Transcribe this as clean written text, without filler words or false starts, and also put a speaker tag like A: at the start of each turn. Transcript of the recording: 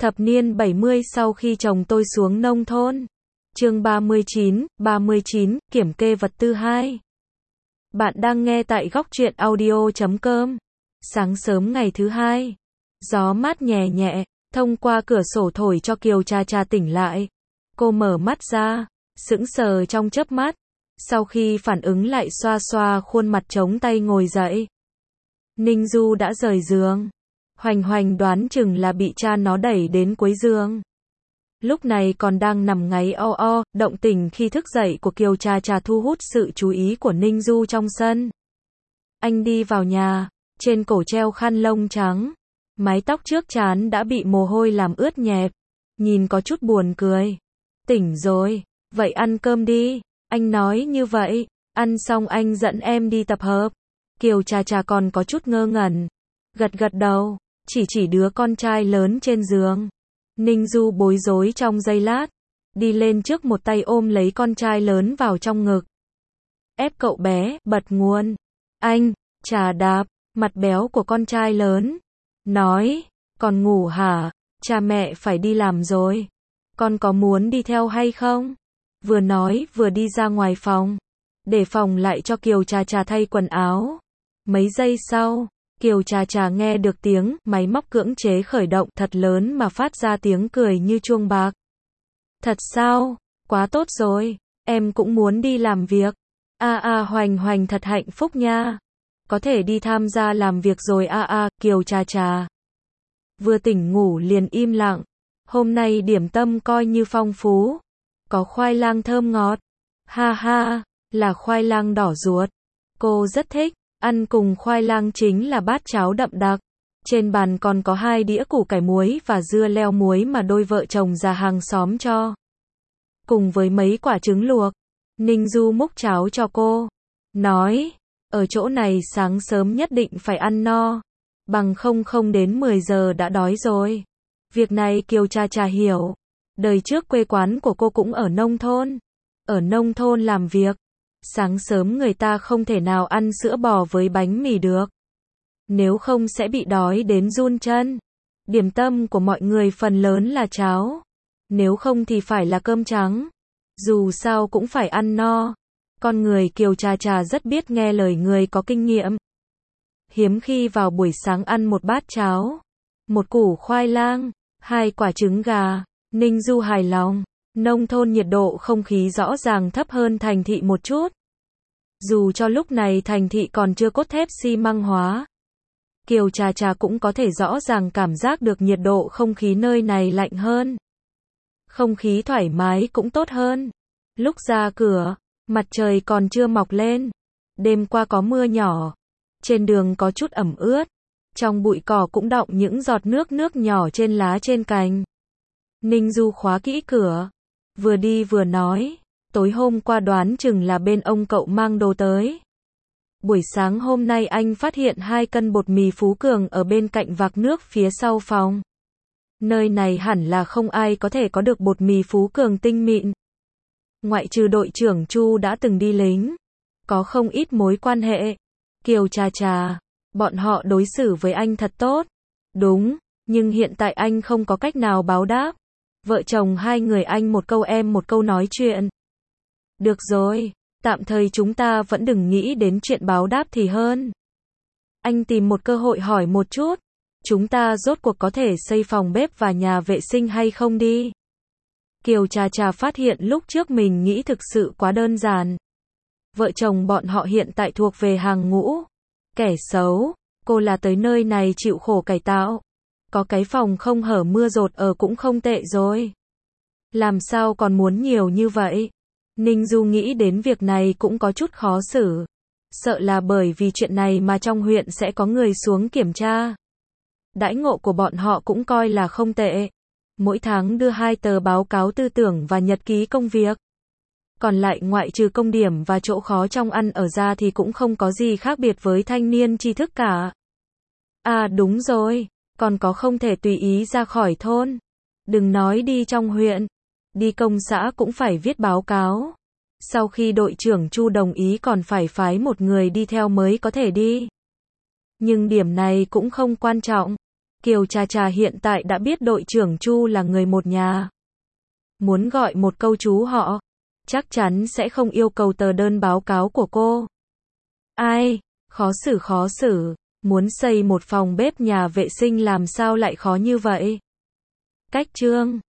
A: Thập niên 70 sau khi chồng tôi xuống nông thôn. Chương 39, kiểm kê vật tư 2. Bạn đang nghe tại góc truyện audio.com. Sáng sớm ngày thứ hai, gió mát nhẹ nhẹ, thông qua cửa sổ thổi cho Kiều Trà Trà tỉnh lại. Cô mở mắt ra, sững sờ trong chớp mắt. Sau khi phản ứng lại xoa xoa khuôn mặt chống tay ngồi dậy. Ninh Du đã rời giường. Hoành Hoành đoán chừng là bị cha nó đẩy đến cuối giường. Lúc này còn đang nằm ngáy o, động tĩnh khi thức dậy của Kiều Trà Trà thu hút sự chú ý của Ninh Du trong sân. Anh đi vào nhà, trên cổ treo khăn lông trắng. Mái tóc trước trán đã bị mồ hôi làm ướt nhẹp, nhìn có chút buồn cười. Tỉnh rồi, vậy ăn cơm đi, anh nói như vậy, ăn xong anh dẫn em đi tập hợp. Kiều Trà Trà còn có chút ngơ ngẩn, gật gật đầu, chỉ đứa con trai lớn trên giường. Ninh Du bối rối trong giây lát, đi lên trước một tay ôm lấy con trai lớn vào trong ngực. Ép cậu bé bật nguồn. Anh, Trà đạp mặt béo của con trai lớn, nói, còn ngủ hả? Cha mẹ phải đi làm rồi, con có muốn đi theo hay không? Vừa nói vừa đi ra ngoài phòng, để phòng lại cho Kiều Trà Trà thay quần áo. Mấy giây sau, Kiều Trà Trà nghe được tiếng máy móc cưỡng chế khởi động thật lớn mà phát ra tiếng cười như chuông bạc. Thật sao? Quá tốt rồi, em cũng muốn đi làm việc. Hoành Hoành thật hạnh phúc nha. Có thể đi tham gia làm việc rồi Kiều Trà Trà vừa tỉnh ngủ liền im lặng. Hôm nay điểm tâm coi như phong phú. Có khoai lang thơm ngọt. Là khoai lang đỏ ruột. Cô rất thích. Ăn cùng khoai lang chính là bát cháo đậm đặc. Trên bàn còn có 2 đĩa củ cải muối và dưa leo muối mà đôi vợ chồng già hàng xóm cho. Cùng với mấy quả trứng luộc. Ninh Du múc cháo cho cô. Nói, ở chỗ này sáng sớm nhất định phải ăn no. Bằng không đến 10 giờ đã đói rồi. Việc này Kiều Trà Trà hiểu. Đời trước quê quán của cô cũng ở nông thôn. Ở nông thôn làm việc. Sáng sớm người ta không thể nào ăn sữa bò với bánh mì được. Nếu không sẽ bị đói đến run chân. Điểm tâm của mọi người phần lớn là cháo. Nếu không thì phải là cơm trắng. Dù sao cũng phải ăn no. Con người Kiều Trà Trà rất biết nghe lời người có kinh nghiệm. Hiếm khi vào buổi sáng ăn một bát cháo, một củ khoai lang, 2 quả trứng gà. Ninh Du hài lòng. Nông thôn nhiệt độ không khí rõ ràng thấp hơn thành thị một chút. Dù cho lúc này thành thị còn chưa cốt thép xi măng hóa, Kiều Trà Trà cũng có thể rõ ràng cảm giác được nhiệt độ không khí nơi này lạnh hơn. Không khí thoải mái cũng tốt hơn. Lúc ra cửa, mặt trời còn chưa mọc lên. Đêm qua có mưa nhỏ. Trên đường có chút ẩm ướt. Trong bụi cỏ cũng đọng những giọt nước nhỏ trên lá trên cành. Ninh Du khóa kỹ cửa. Vừa đi vừa nói, tối hôm qua đoán chừng là bên ông cậu mang đồ tới. Buổi sáng hôm nay anh phát hiện 2 cân bột mì Phú Cường ở bên cạnh vạc nước phía sau phòng. Nơi này hẳn là không ai có thể có được bột mì Phú Cường tinh mịn. Ngoại trừ đội trưởng Chu đã từng đi lính, có không ít mối quan hệ. Kiều Trà Trà, bọn họ đối xử với anh thật tốt. Đúng, nhưng hiện tại anh không có cách nào báo đáp. Vợ chồng 2 người anh một câu em một câu nói chuyện. Được rồi, tạm thời chúng ta vẫn đừng nghĩ đến chuyện báo đáp thì hơn. Anh tìm một cơ hội hỏi một chút. Chúng ta rốt cuộc có thể xây phòng bếp và nhà vệ sinh hay không đi? Kiều Trà Trà phát hiện lúc trước mình nghĩ thực sự quá đơn giản. Vợ chồng bọn họ hiện tại thuộc về hàng ngũ. Kẻ xấu, cô là tới nơi này chịu khổ cải tạo. Có cái phòng không hở mưa dột ở cũng không tệ rồi. Làm sao còn muốn nhiều như vậy? Ninh Du nghĩ đến việc này cũng có chút khó xử. Sợ là bởi vì chuyện này mà trong huyện sẽ có người xuống kiểm tra. Đãi ngộ của bọn họ cũng coi là không tệ. Mỗi tháng đưa 2 tờ báo cáo tư tưởng và nhật ký công việc. Còn lại ngoại trừ công điểm và chỗ khó trong ăn ở ra thì cũng không có gì khác biệt với thanh niên tri thức cả. Đúng rồi, còn có không thể tùy ý ra khỏi thôn. Đừng nói đi trong huyện, đi công xã cũng phải viết báo cáo. Sau khi đội trưởng Chu đồng ý còn phải phái một người đi theo mới có thể đi. Nhưng điểm này cũng không quan trọng. Kiều Trà Trà hiện tại đã biết đội trưởng Chu là người một nhà. Muốn gọi một câu chú họ, chắc chắn sẽ không yêu cầu tờ đơn báo cáo của cô. Ai, khó xử, muốn xây một phòng bếp nhà vệ sinh làm sao lại khó như vậy? Cách chương